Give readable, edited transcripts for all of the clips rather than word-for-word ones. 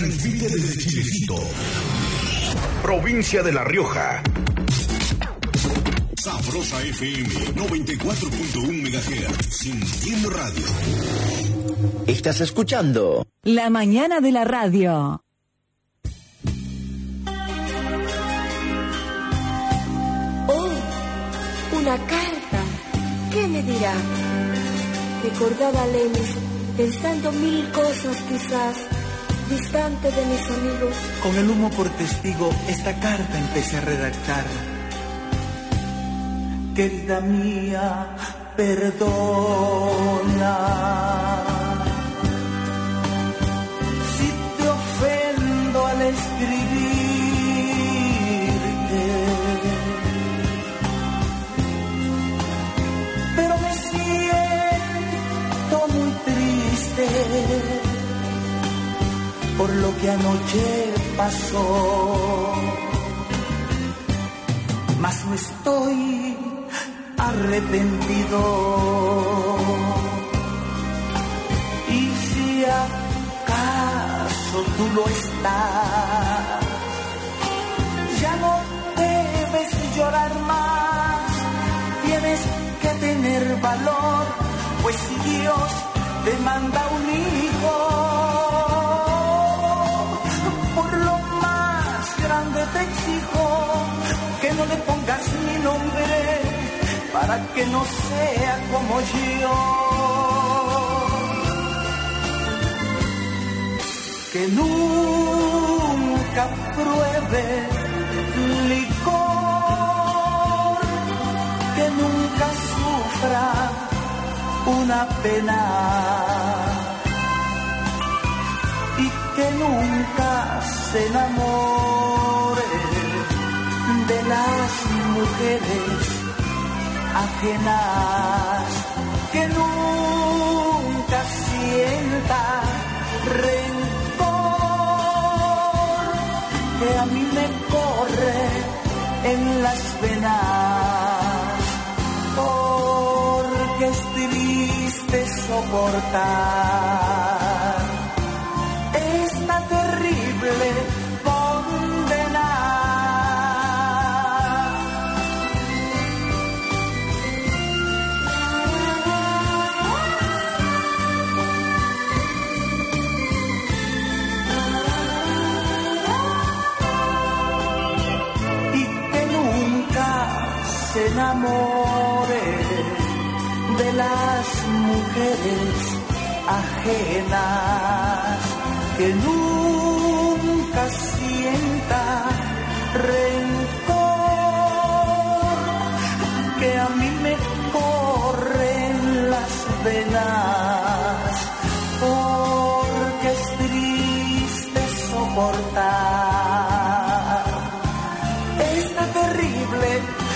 transmite desde Chilecito, provincia de La Rioja. Sabrosa FM 94.1 MHz, Sintiendo Radio. Estás escuchando La Mañana de la Radio. Oh, una carta. ¿Qué me dirá? Recordaba a Lenis, pensando mil cosas quizás, distante de mis amigos. Con el humo por testigo, esta carta empecé a redactar. Querida mía, perdona si te ofendo al escribirte, pero me siento muy triste por lo que anoche pasó, mas no estoy arrepentido. Y si acaso tú lo estás, ya no debes llorar más, tienes que tener valor, pues si Dios te manda un hijo, por lo más grande te exijo que no le pongas mi nombre, para que no sea como yo, que nunca pruebe licor, que nunca sufra una pena y que nunca se enamore de las mujeres ajenas, que nunca sienta rencor, que a mí me corre en las venas, porque es triste soportar esta terrible condena. Se enamore de las mujeres ajenas, que nunca sienta rencor, que a mí me corren las venas, porque es triste soportar esta terrible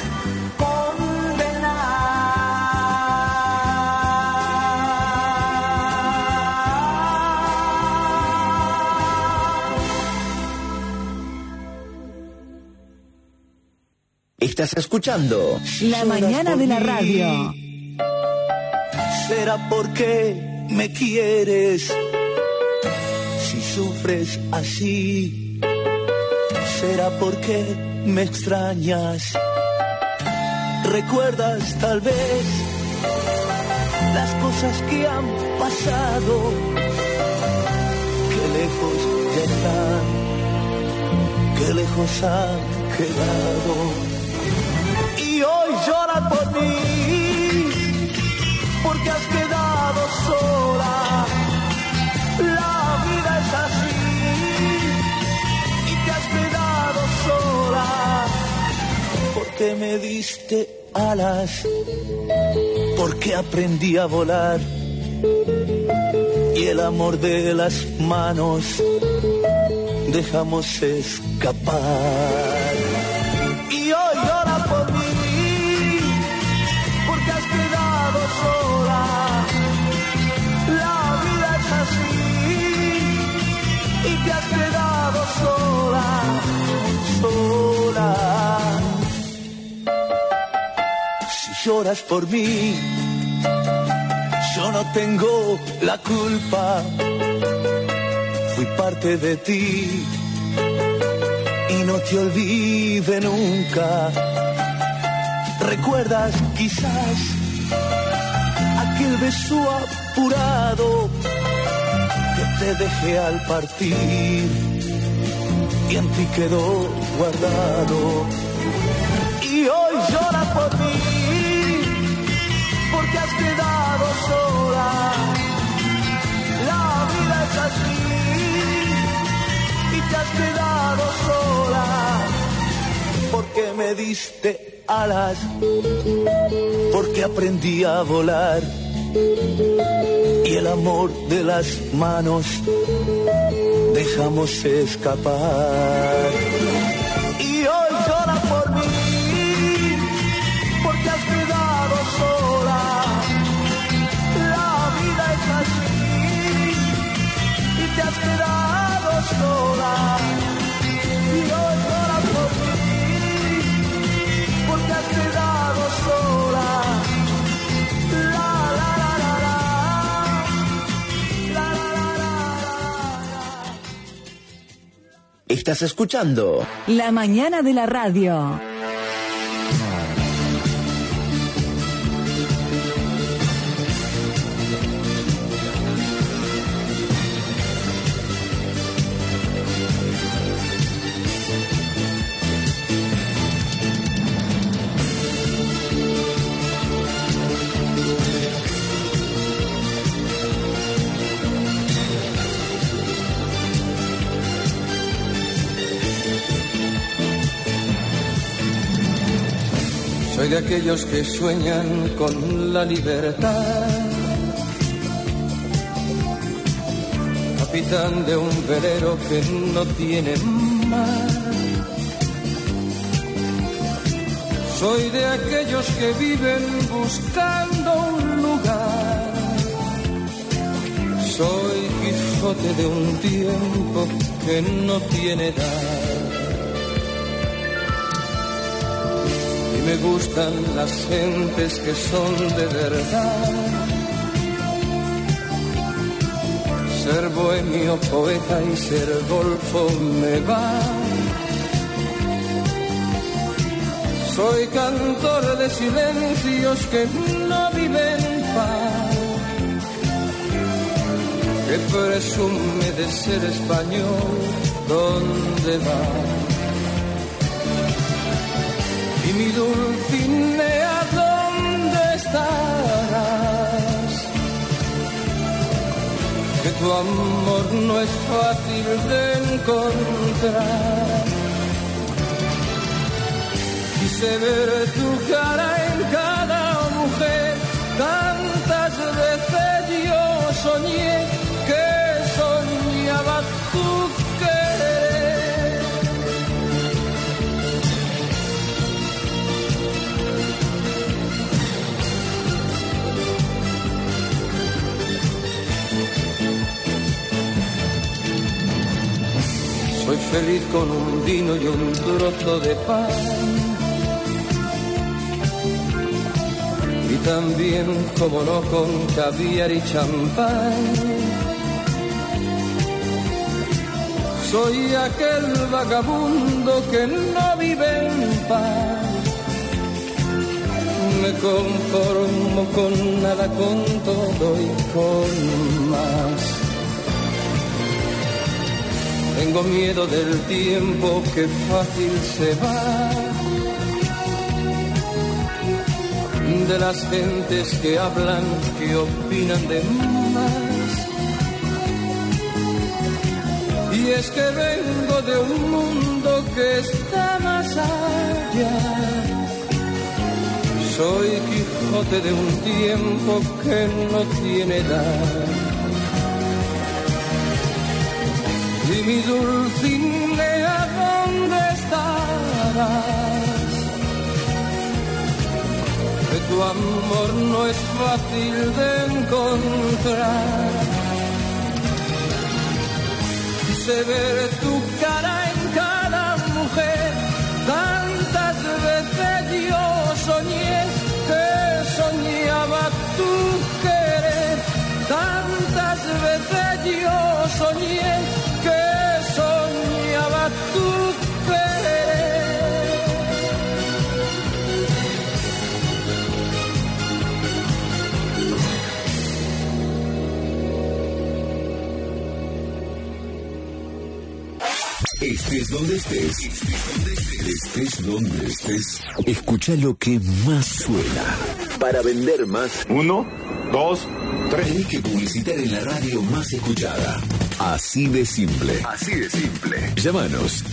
Estás escuchando La Mañana de la Radio. ¿Será porque me quieres? Si sufres así, ¿será porque me extrañas? ¿Recuerdas tal vez las cosas que han pasado? Qué lejos ya están, qué lejos han quedado. Y hoy llora por mí, porque has quedado sola. La vida es así, y te has quedado sola, porque me diste alas, porque aprendí a volar, y el amor de las manos dejamos escapar. Y hoy llora por mí, porque has quedado sola. La vida es así, y te has quedado sola, sola. Si lloras por mí, yo no tengo la culpa. fui parte de ti y no te olvide nunca. ¿Recuerdas quizás aquel beso apurado que te dejé al partir y en ti quedó guardado? Y hoy llora por mí porque has quedado sola. La vida es así y te has quedado sola porque me diste alas, porque aprendí a volar y el amor de las manos dejamos escapar. Y hoy llora por mí porque has quedado sola. La vida es así y te has quedado sola. Y hoy llora por mí porque has quedado sola. Estás escuchando La mañana de la radio. Soy de aquellos que sueñan con la libertad, capitán de un velero que no tiene mar. Soy de aquellos que viven buscando un lugar. Soy Quijote de un tiempo que no tiene edad. Me gustan las gentes que son de verdad. Ser bohemio, poeta y ser golfo me va. Soy cantor de silencios que no viven paz, que presume de ser español. ¿Dónde va? Y mi Dulcinea, ¿dónde estarás? Que tu amor no es fácil de encontrar. Quise ver tu cara en cada mujer, tantas veces yo soñé que soñaba tu querer. Soy feliz con un vino y un trozo de pan, y también, como no, con caviar y champán. Soy aquel vagabundo que no vive en paz. Me conformo con nada, con todo y con más. Tengo miedo del tiempo que fácil se va, de las gentes que hablan, que opinan de más. Y es que vengo de un mundo que está más allá. Soy Quijote de un tiempo que no tiene edad. Y mi Dulcinea, ¿dónde estarás? Que tu amor no es fácil de encontrar. Quise ver tu cara en cada mujer, tantas veces yo soñé que soñaba tu querer. Tantas veces yo soñé Estés donde estés. Estés donde estés. Escucha lo que más suena. Para vender más. 1, 2, 3. Tenés que publicitar en la radio más escuchada. Así de simple. Así de simple. Llámanos.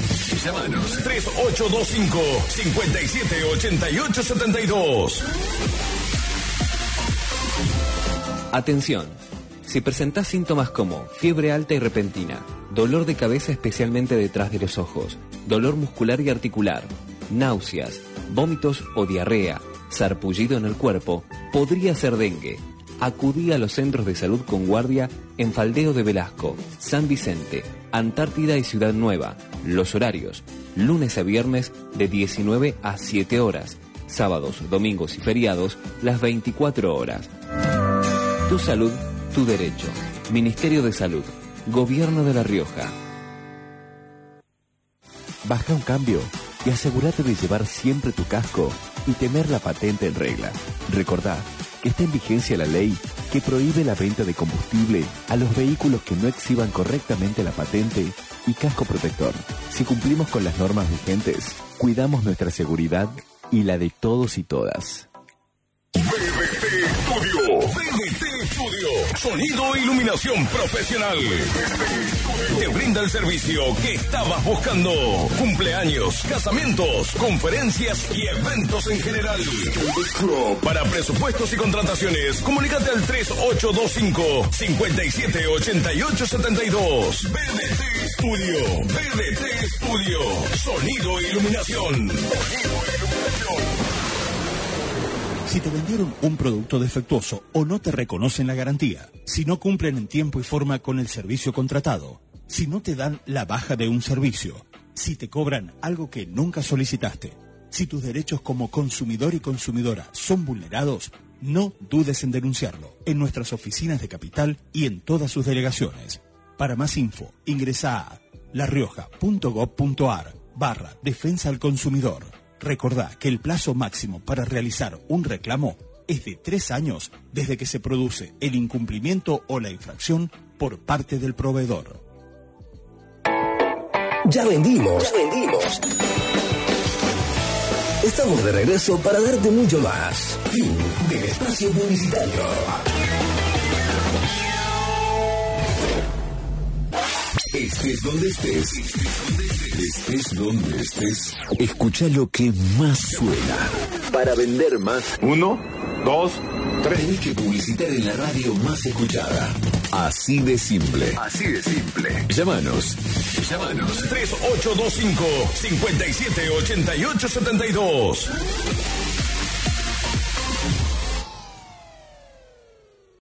3825-578872. Atención. Si presentás síntomas como fiebre alta y repentina, dolor de cabeza especialmente detrás de los ojos, dolor muscular y articular, náuseas, vómitos o diarrea, sarpullido en el cuerpo, podría ser dengue. Acudí a los centros de salud con guardia en Faldeo de Velasco, San Vicente, Antártida y Ciudad Nueva. Los horarios: lunes a viernes de 19 a 7 horas, sábados, domingos y feriados las 24 horas. Tu salud, tu derecho. Ministerio de Salud, Gobierno de La Rioja. Baja un cambio y asegúrate de llevar siempre tu casco y tener la patente en regla. Recordá que está en vigencia la ley que prohíbe la venta de combustible a los vehículos que no exhiban correctamente la patente y casco protector. Si cumplimos con las normas vigentes, cuidamos nuestra seguridad y la de todos y todas. BDT Estudio. Sonido e iluminación profesional. Te brinda el servicio que estabas buscando. Cumpleaños, casamientos, conferencias y eventos en general. Para presupuestos y contrataciones, comunícate al 3825-578872. BDT Estudio. BDT Estudio. Sonido e iluminación. Si te vendieron un producto defectuoso o no te reconocen la garantía, si no cumplen en tiempo y forma con el servicio contratado, si no te dan la baja de un servicio, si te cobran algo que nunca solicitaste, si tus derechos como consumidor y consumidora son vulnerados, no dudes en denunciarlo en nuestras oficinas de Capital y en todas sus delegaciones. Para más info, ingresa a larioja.gov.ar/defensa al consumidor. Recordá que el plazo máximo para realizar un reclamo es de 3 años desde que se produce el incumplimiento o la infracción por parte del proveedor. Ya vendimos. Estamos de regreso para darte mucho más. Fin del espacio publicitario. Estés donde estés. Estés donde estés. Escucha lo que más suena. Para vender más. 1, 2, 3. Tenés que publicitar en la radio más escuchada. Así de simple. Así de simple. Llámanos. 3825-578872.